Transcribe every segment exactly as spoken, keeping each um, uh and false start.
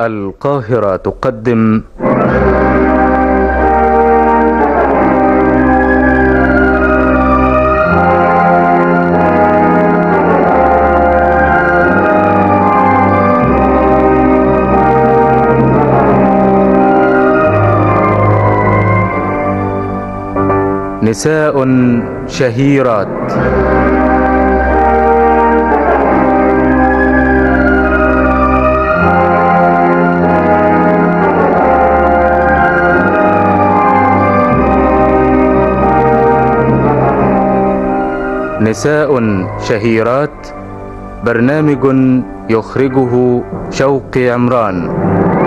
القاهرة تقدم نساء شهيرات. نساء شهيرات، برنامج يخرجه شوقي عمران.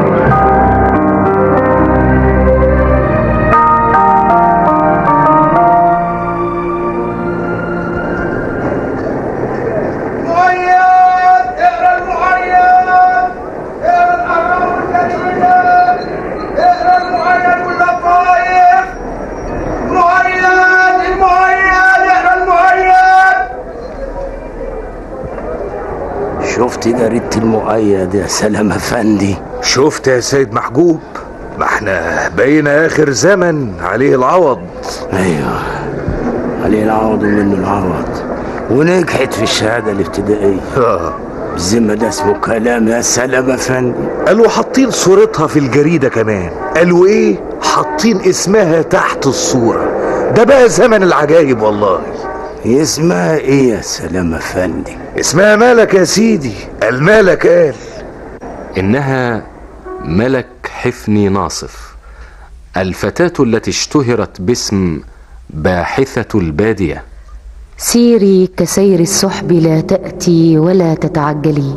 شفت جريدة المؤيد يا سلام افندي؟ شفت يا سيد محجوب؟ ما احنا بقينا اخر زمن عليه العوض. ايوه عليه العوض ومنه العوض، ونجحت في الشهادة الابتدائية. اه بالذمة ده اسمه كلام يا سلام افندي؟ قالوا حاطين صورتها في الجريدة كمان. قالوا ايه؟ حاطين اسمها تحت الصورة. ده بقى زمن العجايب والله. اسمها ايه يا سلام افندي؟ اسمها ملك يا سيدي. الملك قال إنها ملك حفني ناصف، الفتاة التي اشتهرت باسم باحثة البادية. سيري كسير السحب لا تأتي ولا تتعجلي،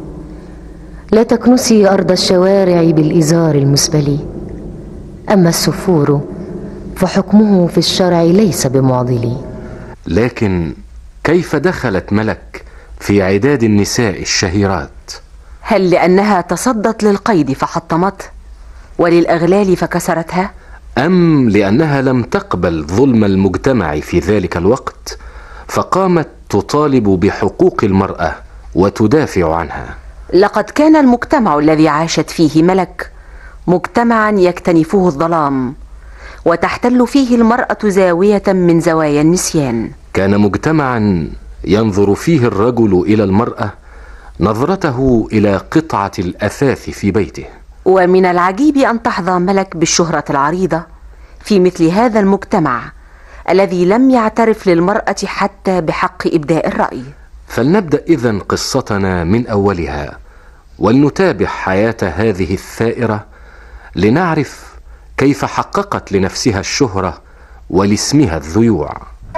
لا تكنسي أرض الشوارع بالإزار المسبل، أما السفور فحكمه في الشرع ليس بمعضل. لكن كيف دخلت ملك في عداد النساء الشهيرات؟ هل لأنها تصدت للقيد فحطمته وللأغلال فكسرتها؟ أم لأنها لم تقبل ظلم المجتمع في ذلك الوقت فقامت تطالب بحقوق المرأة وتدافع عنها؟ لقد كان المجتمع الذي عاشت فيه ملك مجتمعا يكتنفه الظلام وتحتل فيه المرأة زاوية من زوايا النسيان. كان مجتمعا ينظر فيه الرجل إلى المرأة نظرته إلى قطعة الأثاث في بيته. ومن العجيب أن تحظى ملك بالشهرة العريضة في مثل هذا المجتمع الذي لم يعترف للمرأة حتى بحق إبداء الرأي. فلنبدأ إذن قصتنا من أولها ولنتابع حياة هذه الثائرة لنعرف كيف حققت لنفسها الشهرة ولاسمها الذيوع.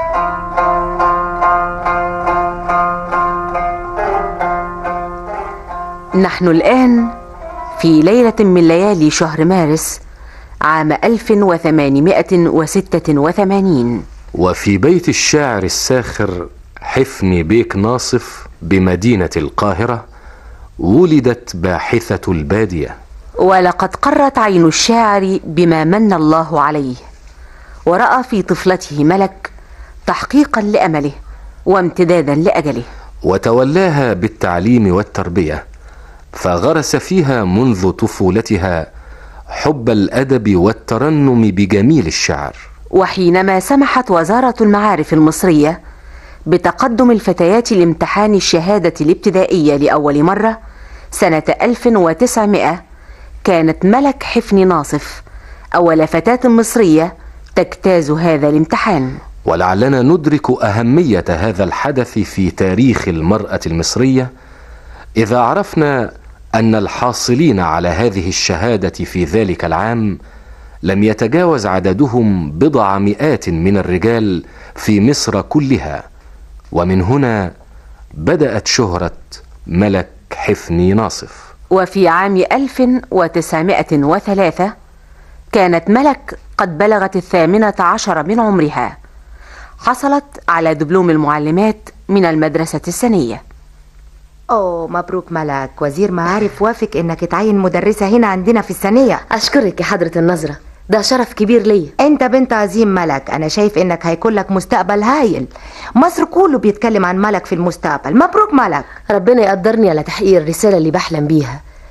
نحن الآن في ليلة من ليالي شهر مارس عام ألف وثمانمائة وستة وثمانين، وفي بيت الشاعر الساخر حفني بيك ناصف بمدينة القاهرة ولدت باحثة البادية. ولقد قرت عين الشاعر بما من الله عليه، ورأى في طفلته ملك تحقيقا لأمله وامتدادا لأجله، وتولاها بالتعليم والتربية، فغرس فيها منذ طفولتها حب الأدب والترنم بجميل الشعر. وحينما سمحت وزارة المعارف المصرية بتقدم الفتيات لامتحان الشهادة الابتدائية لأول مرة سنة ألف وتسعمائة، كانت ملك حفني ناصف أول فتاة مصرية تجتاز هذا الامتحان. ولعلنا ندرك أهمية هذا الحدث في تاريخ المرأة المصرية إذا عرفنا أن الحاصلين على هذه الشهادة في ذلك العام لم يتجاوز عددهم بضع مئات من الرجال في مصر كلها. ومن هنا بدأت شهرة ملك حفني ناصف. وفي عام ألف وتسعمائة وثلاثة كانت ملك قد بلغت الثامنة عشر من عمرها، حصلت على دبلوم المعلمات من المدرسة السنية. أوه مبروك ملك، وزير معارف وافق إنك تعين مدرسة هنا عندنا في السنية. أشكرك يا حضرة النظرة، ده شرف كبير ليا. انت بنت عظيم ملك، انا شايف انك هيكون لك مستقبل هايل. مصر كله بيتكلم عن ملك في المستقبل. مبروك ملك. ربنا يقدرني على تحقيق الرسالة اللي بحلم بيها.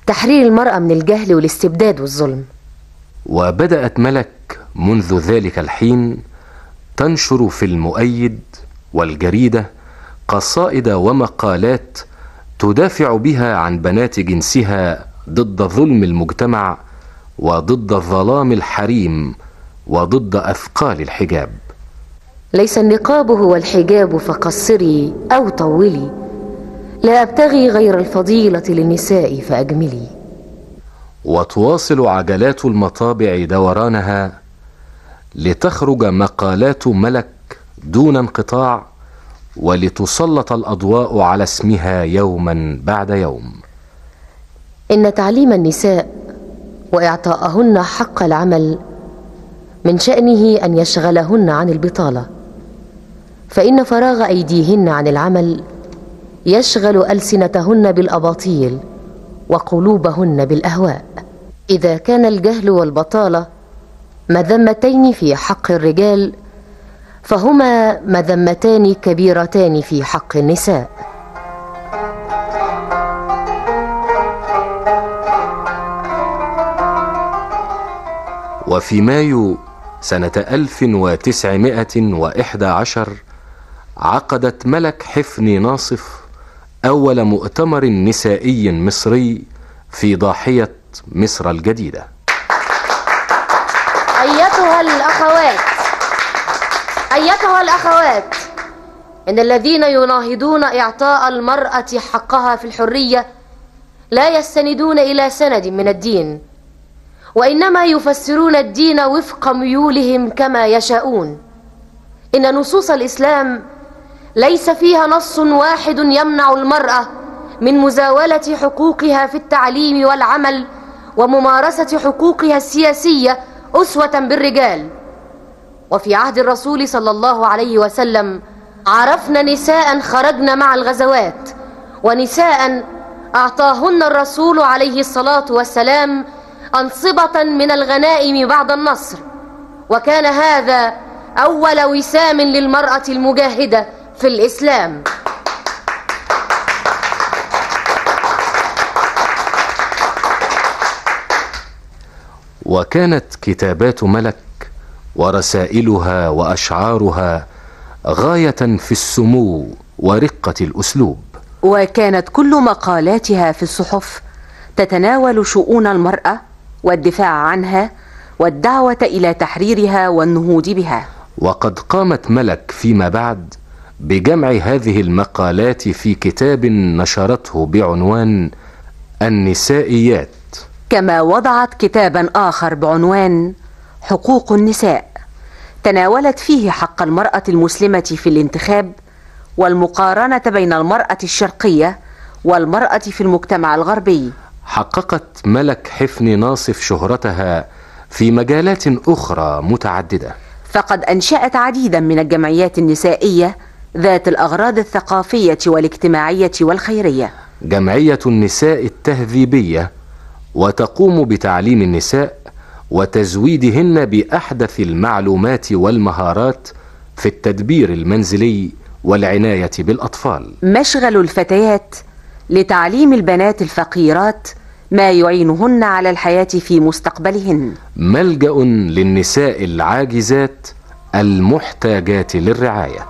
تحرير المرأة من الجهل والاستبداد والظلم. وبدأت ملك منذ ذلك الحين تنشر في المؤيد والجريدة قصائد ومقالات تدافع بها عن بنات جنسها ضد ظلم المجتمع وضد ظلام الحريم وضد أثقال الحجاب. ليس النقاب هو الحجاب فقصري أو طولي، لا أبتغي غير الفضيلة للنساء فأجملي. وتواصل عجلات المطابع دورانها لتخرج مقالات ملك دون انقطاع، ولتسلط الأضواء على اسمها يوما بعد يوم. إن تعليم النساء وإعطاءهن حق العمل من شأنه أن يشغلهن عن البطالة، فإن فراغ أيديهن عن العمل يشغل ألسنتهن بالأباطيل وقلوبهن بالأهواء. إذا كان الجهل والبطالة مذمتين في حق الرجال، فهما مذمتان كبيرتان في حق النساء. وفي مايو سنة ألف وتسعمائة وإحدى عشر عقدت ملك حفني ناصف أول مؤتمر نسائي مصري في ضاحية مصر الجديدة. أيتها الأخوات أيتها الأخوات إن الذين يناهضون إعطاء المرأة حقها في الحرية لا يستندون إلى سند من الدين، وإنما يفسرون الدين وفق ميولهم كما يشاءون. إن نصوص الإسلام ليس فيها نص واحد يمنع المرأة من مزاولة حقوقها في التعليم والعمل وممارسة حقوقها السياسية أسوة بالرجال. وفي عهد الرسول صلى الله عليه وسلم عرفنا نساء خرجن مع الغزوات، ونساء أعطاهن الرسول عليه الصلاة والسلام أنصبة من الغنائم بعد النصر، وكان هذا أول وسام للمرأة المجاهدة في الإسلام. وكانت كتابات ملك ورسائلها وأشعارها غاية في السمو ورقة الأسلوب. وكانت كل مقالاتها في الصحف تتناول شؤون المرأة والدفاع عنها والدعوة إلى تحريرها والنهوض بها. وقد قامت ملك فيما بعد بجمع هذه المقالات في كتاب نشرته بعنوان النسائيات، كما وضعت كتابا آخر بعنوان حقوق النساء، تناولت فيه حق المرأة المسلمة في الانتخاب والمقارنة بين المرأة الشرقية والمرأة في المجتمع الغربي. حققت ملك حفني ناصف شهرتها في مجالات أخرى متعددة، فقد أنشأت عديدا من الجمعيات النسائية ذات الأغراض الثقافية والاجتماعية والخيرية. جمعية النساء التهذيبية، وتقوم بتعليم النساء وتزويدهن بأحدث المعلومات والمهارات في التدبير المنزلي والعناية بالأطفال. مشغل الفتيات لتعليم البنات الفقيرات ما يعينهن على الحياة في مستقبلهن. ملجأ للنساء العاجزات المحتاجات للرعاية.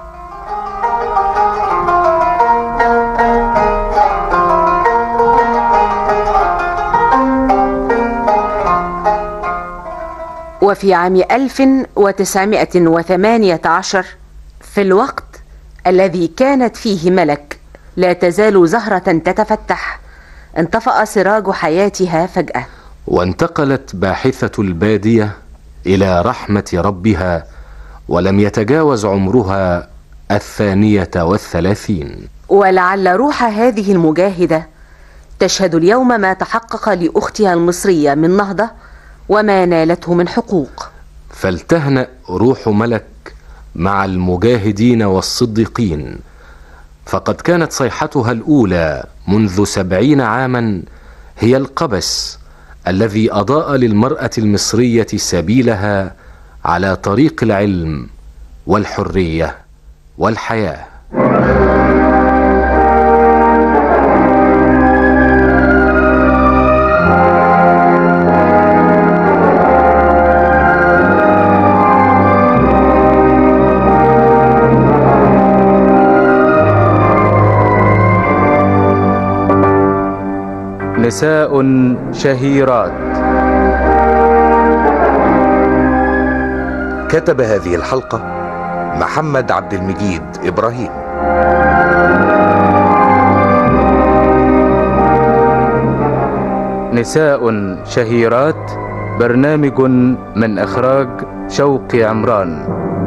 وفي عام ألف وتسعمائة وثمانية عشر، في الوقت الذي كانت فيه ملك لا تزال زهرة تتفتح، انطفأ سراج حياتها فجأة، وانتقلت باحثة البادية إلى رحمة ربها، ولم يتجاوز عمرها الثانية والثلاثين. ولعل روح هذه المجاهدة تشهد اليوم ما تحقق لأختها المصرية من نهضة وما نالته من حقوق. فلتهنأ روح ملك مع المجاهدين والصديقين، فقد كانت صيحتها الأولى منذ سبعين عاما هي القبس الذي أضاء للمرأة المصرية سبيلها على طريق العلم والحرية والحياة. نساء شهيرات. كتب هذه الحلقة محمد عبد المجيد إبراهيم. نساء شهيرات، برنامج من إخراج شوقي عمران.